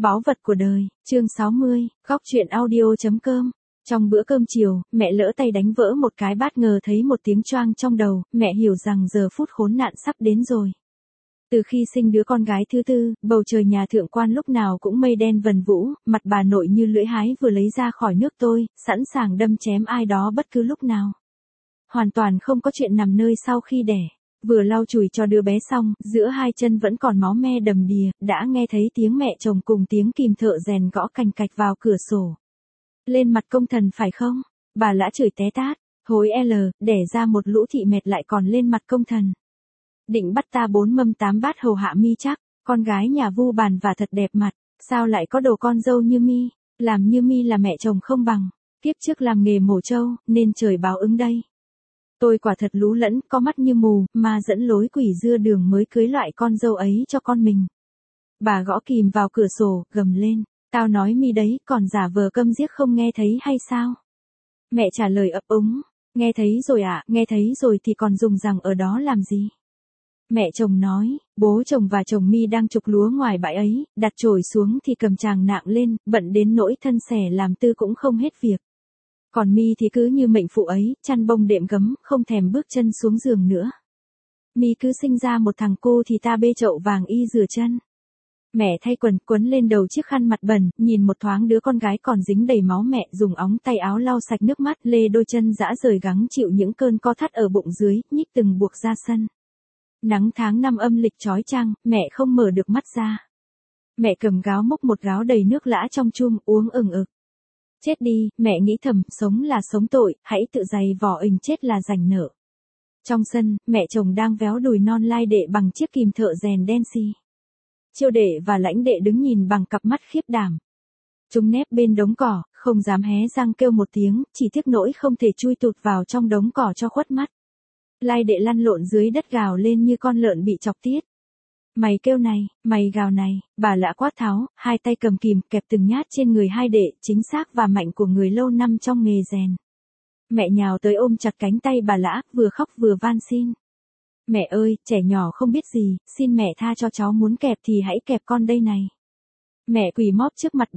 Báu vật của đời, chương 60, góc truyện audio.com. Trong bữa cơm chiều, mẹ lỡ tay đánh vỡ một cái bát, ngờ thấy một tiếng choang trong đầu, mẹ hiểu rằng giờ phút khốn nạn sắp đến rồi. Từ khi sinh đứa con gái thứ tư, bầu trời nhà thượng quan lúc nào cũng mây đen vần vũ, mặt bà nội như lưỡi hái vừa lấy ra khỏi nước tôi, sẵn sàng đâm chém ai đó bất cứ lúc nào. Hoàn toàn không có chuyện nằm nơi sau khi đẻ. Vừa lau chùi cho đứa bé xong, giữa hai chân vẫn còn máu me đầm đìa, đã nghe thấy tiếng mẹ chồng cùng tiếng kìm thợ rèn gõ cành cạch vào cửa sổ. Lên mặt công thần phải không? Bà lã chửi té tát, thối đẻ ra một lũ thị mệt lại còn lên mặt công thần. Định bắt ta 4 mâm 8 bát hầu hạ mi chắc, con gái nhà vu bàn và thật đẹp mặt, sao lại có đồ con dâu như mi, làm như mi là mẹ chồng không bằng, kiếp trước làm nghề mổ trâu, nên trời báo ứng đây. Tôi quả thật lú lẫn, có mắt như mù, mà dẫn lối quỷ dưa đường mới cưới loại con dâu ấy cho con mình. Bà gõ kìm vào cửa sổ, gầm lên, tao nói mi đấy, còn giả vờ câm điếc không nghe thấy hay sao? Mẹ trả lời ấp úng, nghe thấy rồi ạ, nghe thấy rồi thì còn dùng rằng ở đó làm gì? Mẹ chồng nói, bố chồng và chồng mi đang trục lúa ngoài bãi ấy, đặt chổi xuống thì cầm tràng nạng lên, bận đến nỗi thân xẻ làm tư cũng không hết việc. Còn mi thì cứ như mệnh phụ ấy, chăn bông đệm gấm, không thèm bước chân xuống giường nữa. Mi cứ sinh ra một thằng cô thì ta bê chậu vàng y rửa chân. Mẹ thay quần, quấn lên đầu chiếc khăn mặt bẩn, nhìn một thoáng đứa con gái còn dính đầy máu, mẹ dùng óng tay áo lau sạch nước mắt, lê đôi chân dã rời gắng chịu những cơn co thắt ở bụng dưới, nhích từng buộc ra sân. Nắng tháng năm âm lịch chói chang, mẹ không mở được mắt ra. Mẹ cầm gáo múc một gáo đầy nước lã trong chum, uống ừng ực. Chết đi, mẹ nghĩ thầm, sống là sống tội, hãy tự giày vò ình, chết là rảnh nợ. Trong sân, mẹ chồng đang véo đùi non lai đệ bằng chiếc kìm thợ rèn đen xì. Chiêu đệ và lãnh đệ đứng nhìn bằng cặp mắt khiếp đảm. Chúng nép bên đống cỏ, không dám hé răng kêu một tiếng, chỉ tiếc nỗi không thể chui tụt vào trong đống cỏ cho khuất mắt. Lai đệ lăn lộn dưới đất gào lên như con lợn bị chọc tiết. Mày kêu này, mày gào này, bà lã quát tháo, hai tay cầm kìm kẹp từng nhát trên người hai đệ, chính xác và mạnh của người lâu năm trong nghề rèn. Mẹ nhào tới ôm chặt cánh tay bà lã, vừa khóc vừa van xin. Mẹ ơi, trẻ nhỏ không biết gì, xin mẹ tha cho cháu, muốn kẹp thì hãy kẹp con đây này. Mẹ quỳ móp trước mặt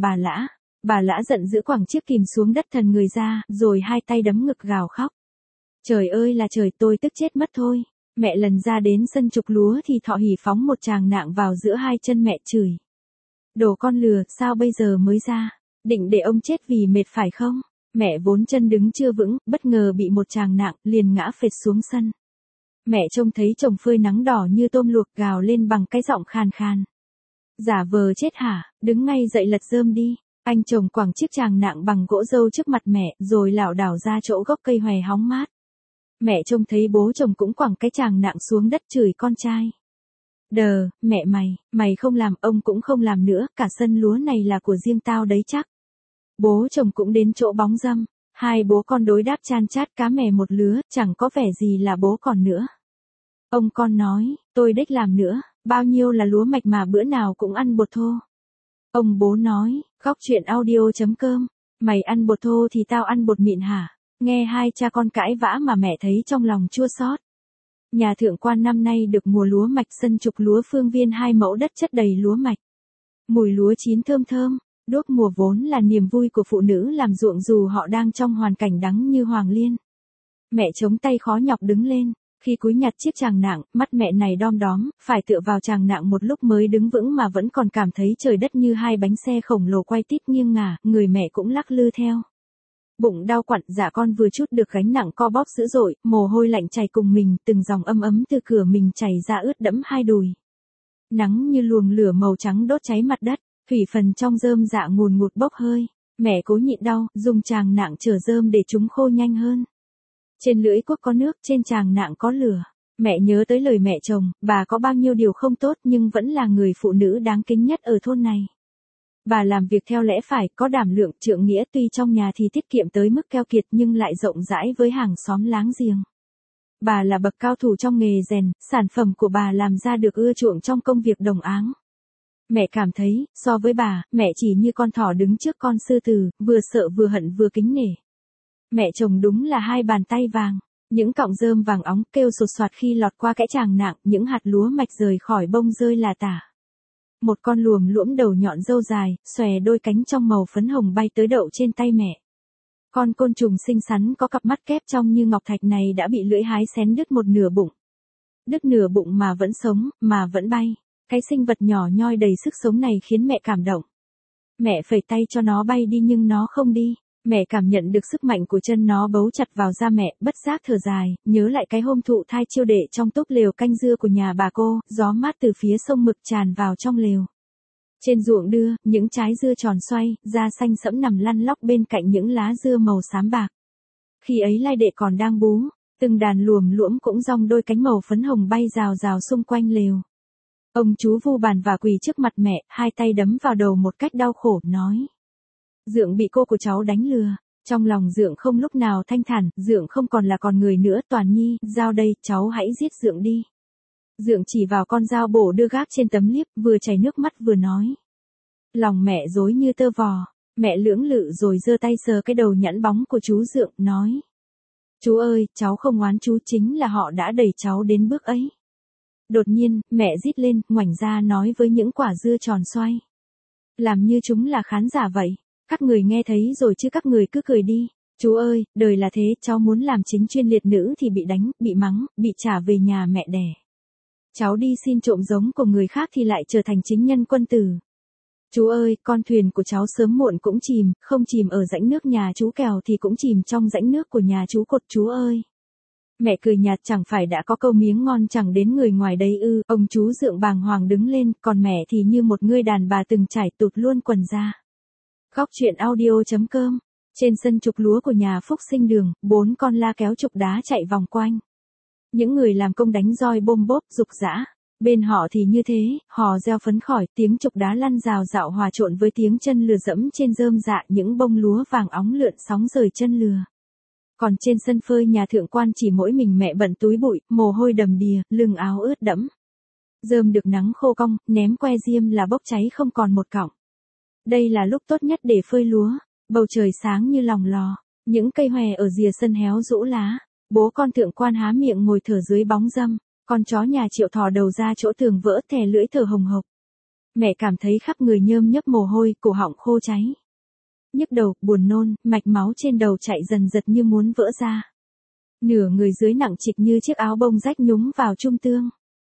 bà lã giận dữ quẳng chiếc kìm xuống đất thần người ra, rồi hai tay đấm ngực gào khóc. Trời ơi là trời, tôi tức chết mất thôi. Mẹ lần ra đến sân trục lúa thì thọ hỉ phóng một tràng nạng vào giữa hai chân mẹ chửi. Đồ con lừa, sao bây giờ mới ra? Định để ông chết vì mệt phải không? Mẹ vốn chân đứng chưa vững, bất ngờ bị một tràng nạng, liền ngã phệt xuống sân. Mẹ trông thấy chồng phơi nắng đỏ như tôm luộc, gào lên bằng cái giọng khàn khàn. Giả vờ chết hả, đứng ngay dậy lật rơm đi. Anh chồng quẳng chiếc tràng nạng bằng gỗ dâu trước mặt mẹ, rồi lảo đảo ra chỗ gốc cây hòe hóng mát. Mẹ trông thấy bố chồng cũng quẳng cái tràng nạng xuống đất chửi con trai. Đờ, mẹ mày không làm, ông cũng không làm nữa, cả sân lúa này là của riêng tao đấy chắc. Bố chồng cũng đến chỗ bóng râm, hai bố con đối đáp chan chát cá mè một lứa, chẳng có vẻ gì là bố còn nữa. Ông con nói, tôi đếch làm nữa, bao nhiêu là lúa mạch mà bữa nào cũng ăn bột thô. Ông bố nói, góc truyện audio.com, mày ăn bột thô thì tao ăn bột mịn hả? Nghe hai cha con cãi vã mà mẹ thấy trong lòng chua xót. Nhà thượng quan năm nay được mùa lúa mạch, sân trục lúa phương viên 2 mẫu đất chất đầy lúa mạch. Mùi lúa chín thơm thơm, đốt mùa vốn là niềm vui của phụ nữ làm ruộng dù họ đang trong hoàn cảnh đắng như Hoàng Liên. Mẹ chống tay khó nhọc đứng lên, khi cúi nhặt chiếc tràng nạng, mắt mẹ này đom đóm, phải tựa vào tràng nạng một lúc mới đứng vững mà vẫn còn cảm thấy trời đất như hai bánh xe khổng lồ quay tít nghiêng ngả, người mẹ cũng lắc lư theo. Bụng đau quặn, dạ con vừa chút được gánh nặng co bóp dữ dội, mồ hôi lạnh chảy cùng mình, từng dòng ấm ấm từ cửa mình chảy ra ướt đẫm hai đùi. Nắng như luồng lửa màu trắng đốt cháy mặt đất, thủy phần trong rơm dạ ngùn ngụt bốc hơi. Mẹ cố nhịn đau, dùng tràng nạng chở rơm để chúng khô nhanh hơn. Trên lưỡi cuốc có nước, trên tràng nạng có lửa. Mẹ nhớ tới lời mẹ chồng, bà có bao nhiêu điều không tốt nhưng vẫn là người phụ nữ đáng kính nhất ở thôn này. Bà làm việc theo lẽ phải, có đảm lượng, trượng nghĩa, tuy trong nhà thì tiết kiệm tới mức keo kiệt nhưng lại rộng rãi với hàng xóm láng giềng. Bà là bậc cao thủ trong nghề rèn, sản phẩm của bà làm ra được ưa chuộng trong công việc đồng áng. Mẹ cảm thấy, so với bà, mẹ chỉ như con thỏ đứng trước con sư tử, vừa sợ vừa hận vừa kính nể. Mẹ chồng đúng là hai bàn tay vàng, những cọng rơm vàng óng kêu sột soạt khi lọt qua cái tràng nạng, những hạt lúa mạch rời khỏi bông rơi là tả. Một con luồm luỗm đầu nhọn râu dài, xòe đôi cánh trong màu phấn hồng bay tới đậu trên tay mẹ. Con côn trùng xinh xắn có cặp mắt kép trong như ngọc thạch này đã bị lưỡi hái xén đứt một nửa bụng. Đứt nửa bụng mà vẫn sống, mà vẫn bay. Cái sinh vật nhỏ nhoi đầy sức sống này khiến mẹ cảm động. Mẹ phẩy tay cho nó bay đi nhưng nó không đi. Mẹ cảm nhận được sức mạnh của chân nó bấu chặt vào da mẹ, bất giác thở dài, nhớ lại cái hôm thụ thai chiêu đệ trong túp lều canh dưa của nhà bà cô, gió mát từ phía sông Mực tràn vào trong lều. Trên ruộng đưa, những trái dưa tròn xoay, da xanh sẫm nằm lăn lóc bên cạnh những lá dưa màu xám bạc. Khi ấy lai đệ còn đang bú, từng đàn luồm luỗm cũng dong đôi cánh màu phấn hồng bay rào rào xung quanh lều. Ông chú vu bàn và quỳ trước mặt mẹ, hai tay đấm vào đầu một cách đau khổ, nói. Dượng bị cô của cháu đánh lừa. Trong lòng Dượng không lúc nào thanh thản, Dượng không còn là con người nữa. Toàn Nhi, dao đây, cháu hãy giết Dượng đi. Dượng chỉ vào con dao bổ đưa gác trên tấm liếp, vừa chảy nước mắt vừa nói. Lòng mẹ rối như tơ vò. Mẹ lưỡng lự rồi giơ tay sờ cái đầu nhẵn bóng của chú Dượng, nói. Chú ơi, cháu không oán chú, chính là họ đã đẩy cháu đến bước ấy. Đột nhiên, mẹ rít lên, ngoảnh ra nói với những quả dưa tròn xoay. Làm như chúng là khán giả vậy. Các người nghe thấy rồi chứ các người cứ cười đi. Chú ơi, đời là thế, cháu muốn làm chính chuyên liệt nữ thì bị đánh, bị mắng, bị trả về nhà mẹ đẻ. Cháu đi xin trộm giống của người khác thì lại trở thành chính nhân quân tử. Chú ơi, con thuyền của cháu sớm muộn cũng chìm, không chìm ở rãnh nước nhà chú Kèo thì cũng chìm trong rãnh nước của nhà chú Cột chú ơi. Mẹ cười nhạt, chẳng phải đã có câu miếng ngon chẳng đến người ngoài đấy ư. Ông chú Dượng bàng hoàng đứng lên, còn mẹ thì như một người đàn bà từng trải tụt luôn quần ra. Góc truyện audio.com. Trên sân trục lúa của nhà Phúc Sinh Đường, 4 con la kéo trục đá chạy vòng quanh. Những người làm công đánh roi bôm bốp rục rã. Bên họ thì như thế, hò reo phấn khởi, tiếng trục đá lăn rào rạo hòa trộn với tiếng chân lừa dẫm trên rơm dạ, những bông lúa vàng óng lượn sóng rời chân lừa. Còn trên sân phơi nhà thượng quan chỉ mỗi mình mẹ bận túi bụi, mồ hôi đầm đìa, lưng áo ướt đẫm. Rơm được nắng khô cong, ném que diêm là bốc cháy không còn một cọng. Đây là lúc tốt nhất để phơi lúa, bầu trời sáng như lòng lò, những cây hòe ở rìa sân héo rũ lá. Bố con thượng quan há miệng ngồi thở dưới bóng râm, con chó nhà Triệu thò đầu ra chỗ tường vỡ thè lưỡi thở hồng hộc. Mẹ cảm thấy khắp người nhơm nhấp mồ hôi, cổ họng khô cháy. Nhức đầu, buồn nôn, mạch máu trên đầu chạy dần dật như muốn vỡ ra. Nửa người dưới nặng trịch như chiếc áo bông rách nhúng vào trung tương.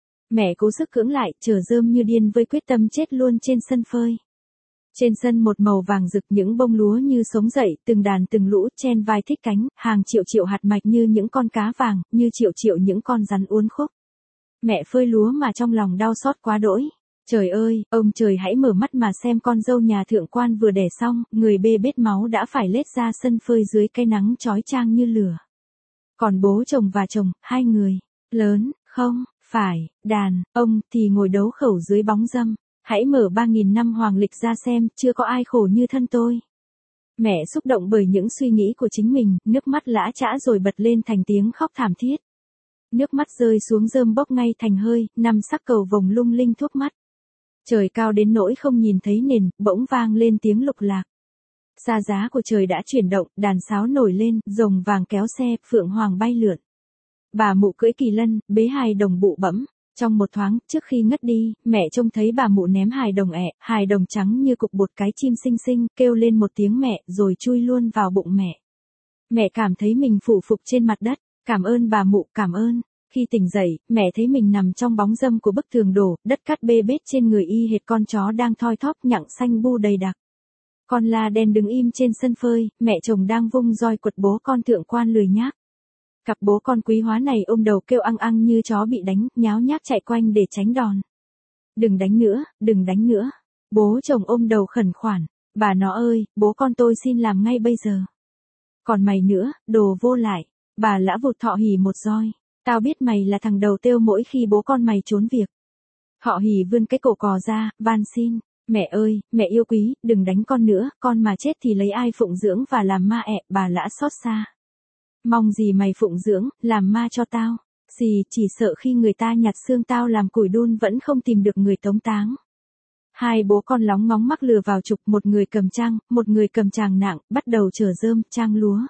Mẹ cố sức cưỡng lại, chở rơm như điên với quyết tâm chết luôn trên sân phơi. Trên sân một màu vàng rực, những bông lúa như sống dậy, từng đàn từng lũ chen vai thích cánh, hàng triệu triệu hạt mạch như những con cá vàng, như triệu triệu những con rắn uốn khúc. Mẹ phơi lúa mà trong lòng đau xót quá đỗi. Trời ơi, ông trời hãy mở mắt mà xem con dâu nhà thượng quan vừa đẻ xong, người bê bết máu đã phải lết ra sân phơi dưới cái nắng chói chang như lửa. Còn bố chồng và chồng, hai người, lớn, không, phải, đàn, ông thì ngồi đấu khẩu dưới bóng râm. Hãy mở 3.000 năm hoàng lịch ra xem, chưa có ai khổ như thân tôi. Mẹ xúc động bởi những suy nghĩ của chính mình, nước mắt lã chã rồi bật lên thành tiếng khóc thảm thiết. Nước mắt rơi xuống rơm bốc ngay thành hơi, 5 sắc cầu vồng lung linh thuốc mắt. Trời cao đến nỗi không nhìn thấy nền, bỗng vang lên tiếng lục lạc. Sa giá của trời đã chuyển động, đàn sáo nổi lên, rồng vàng kéo xe, phượng hoàng bay lượn. Bà mụ cưỡi kỳ lân, bế hài đồng bụ bẫm. Trong một thoáng, trước khi ngất đi, mẹ trông thấy bà mụ ném hài đồng hài đồng trắng như cục bột cái chim xinh xinh, kêu lên một tiếng mẹ, rồi chui luôn vào bụng mẹ. Mẹ cảm thấy mình phủ phục trên mặt đất, cảm ơn bà mụ, cảm ơn. Khi tỉnh dậy, mẹ thấy mình nằm trong bóng râm của bức tường đổ, đất cát bê bết trên người y hệt con chó đang thoi thóp nhặng xanh bu đầy đặc. Con la đen đứng im trên sân phơi, mẹ chồng đang vung roi quật bố con thượng quan lười nhác. Cặp bố con quý hóa này ôm đầu kêu ăng ăng như chó bị đánh, nháo nhác chạy quanh để tránh đòn. Đừng đánh nữa, đừng đánh nữa. Bố chồng ôm đầu khẩn khoản. Bà nó ơi, bố con tôi xin làm ngay bây giờ. Còn mày nữa, đồ vô lại. Bà lã vụt thọ hỉ một roi. Tao biết mày là thằng đầu têu mỗi khi bố con mày trốn việc. Họ hỉ vươn cái cổ cò ra, van xin. Mẹ ơi, mẹ yêu quý, đừng đánh con nữa, con mà chết thì lấy ai phụng dưỡng và làm ma bà lã xót xa. Mong gì mày phụng dưỡng, làm ma cho tao. Chỉ sợ khi người ta nhặt xương tao làm củi đun vẫn không tìm được người tống táng. Hai bố con lóng ngóng mắc lừa vào trục, một người cầm trang, một người cầm tràng nặng, bắt đầu chở rơm, trang lúa.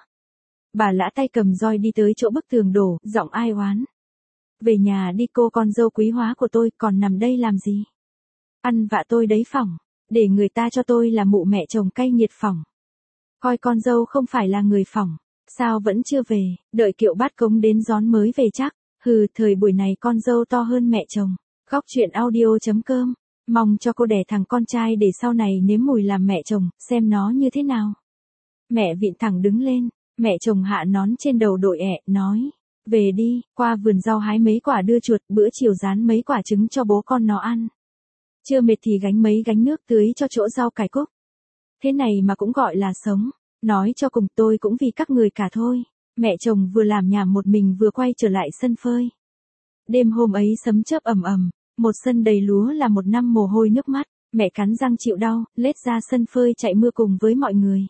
Bà lã tay cầm roi đi tới chỗ bức tường đổ, giọng ai oán. Về nhà đi cô con dâu quý hóa của tôi, còn nằm đây làm gì? Ăn vạ tôi đấy phỏng. Để người ta cho tôi là mụ mẹ chồng cay nghiệt phỏng. Coi con dâu không phải là người phỏng. Sao vẫn chưa về, đợi Kiệu Bát Cống đến gión mới về chắc. Hừ, thời buổi này con dâu to hơn mẹ chồng. Góc chuyện audio.com. Mong cho cô đẻ thằng con trai để sau này nếm mùi làm mẹ chồng, xem nó như thế nào. Mẹ vịn thẳng đứng lên, mẹ chồng hạ nón trên đầu đội ẹ, nói. Về đi, qua vườn rau hái mấy quả đưa chuột, bữa chiều rán mấy quả trứng cho bố con nó ăn. Chưa mệt thì gánh mấy gánh nước tưới cho chỗ rau cải cúc. Thế này mà cũng gọi là sống. Nói cho cùng tôi cũng vì các người cả thôi. Mẹ chồng vừa làm nhảm một mình vừa quay trở lại sân phơi. Đêm hôm ấy sấm chớp ầm ầm, một sân đầy lúa là một năm mồ hôi nước mắt. Mẹ cắn răng chịu đau, lết ra sân phơi chạy mưa cùng với mọi người.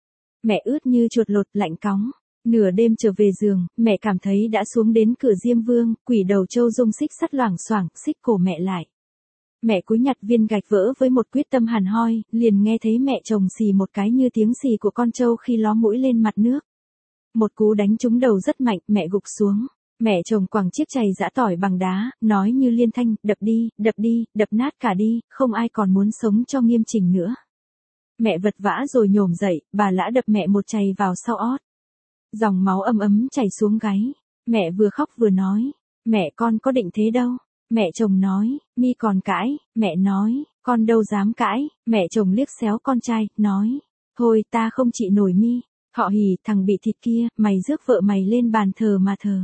Mẹ ướt như chuột lột lạnh cóng. Nửa đêm trở về giường, mẹ cảm thấy đã xuống đến cửa Diêm Vương, quỷ đầu trâu dung xích sắt loảng xoảng, xích cổ mẹ lại. Mẹ cúi nhặt viên gạch vỡ với một quyết tâm hẳn hoi, liền nghe thấy mẹ chồng xì một cái như tiếng xì của con trâu khi ló mũi lên mặt nước. Một cú đánh trúng đầu rất mạnh, mẹ gục xuống. Mẹ chồng quẳng chiếc chày giã tỏi bằng đá, nói như liên thanh, đập đi, đập nát cả đi, không ai còn muốn sống cho nghiêm chỉnh nữa. Mẹ vật vã rồi nhổm dậy, bà Lã đập mẹ một chày vào sau ót. Dòng máu ấm ấm chảy xuống gáy. Mẹ vừa khóc vừa nói, mẹ con có định thế đâu. Mẹ chồng nói, mi còn cãi, mẹ nói, con đâu dám cãi. Mẹ chồng liếc xéo con trai, nói, thôi ta không chịu nổi mi. Họ Hỉ, thằng bị thịt kia, mày rước vợ mày lên bàn thờ mà thờ.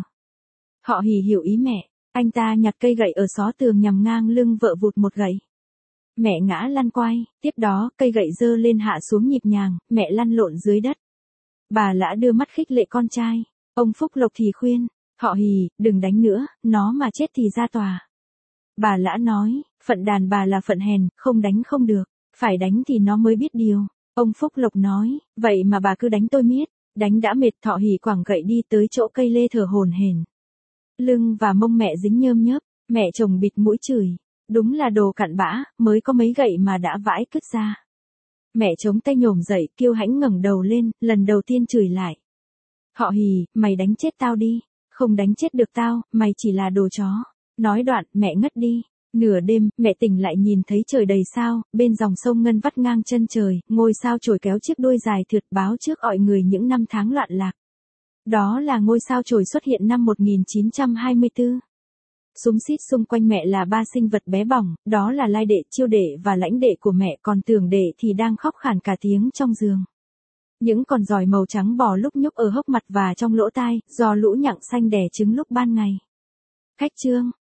Họ Hỉ hiểu ý mẹ, anh ta nhặt cây gậy ở xó tường nhằm ngang lưng vợ vụt một gậy. Mẹ ngã lăn quay, tiếp đó cây gậy giơ lên hạ xuống nhịp nhàng, mẹ lăn lộn dưới đất. Bà Lã đưa mắt khích lệ con trai, ông Phúc Lộc thì khuyên, họ Hỉ, đừng đánh nữa, nó mà chết thì ra tòa. Bà Lã nói, phận đàn bà là phận hèn, không đánh không được, phải đánh thì nó mới biết điều. Ông Phúc Lộc nói, vậy mà bà cứ đánh tôi miết, đánh đã mệt. Thọ Hỉ quẳng gậy đi tới chỗ cây lê thở hổn hển. Lưng và mông mẹ dính nhơm nhớp, mẹ chồng bịt mũi chửi, đúng là đồ cặn bã, mới có mấy gậy mà đã vãi cứt ra. Mẹ chống tay nhổm dậy, kiêu hãnh ngẩng đầu lên, lần đầu tiên chửi lại. Họ Hỉ, mày đánh chết tao đi, không đánh chết được tao, mày chỉ là đồ chó. Nói đoạn, mẹ ngất đi. Nửa đêm, mẹ tỉnh lại nhìn thấy trời đầy sao, bên dòng sông ngân vắt ngang chân trời, ngôi sao chổi kéo chiếc đuôi dài thượt báo trước mọi người những năm tháng loạn lạc. Đó là ngôi sao chổi xuất hiện năm 1924. Xúm xít xung quanh mẹ là ba sinh vật bé bỏng, đó là Lai Đệ, Chiêu Đệ và Lãnh Đệ của mẹ, còn Tưởng Đệ thì đang khóc khản cả tiếng trong giường. Những con giòi màu trắng bò lúc nhúc ở hốc mặt và trong lỗ tai, do lũ nhặng xanh đẻ trứng lúc ban ngày. Khách trương.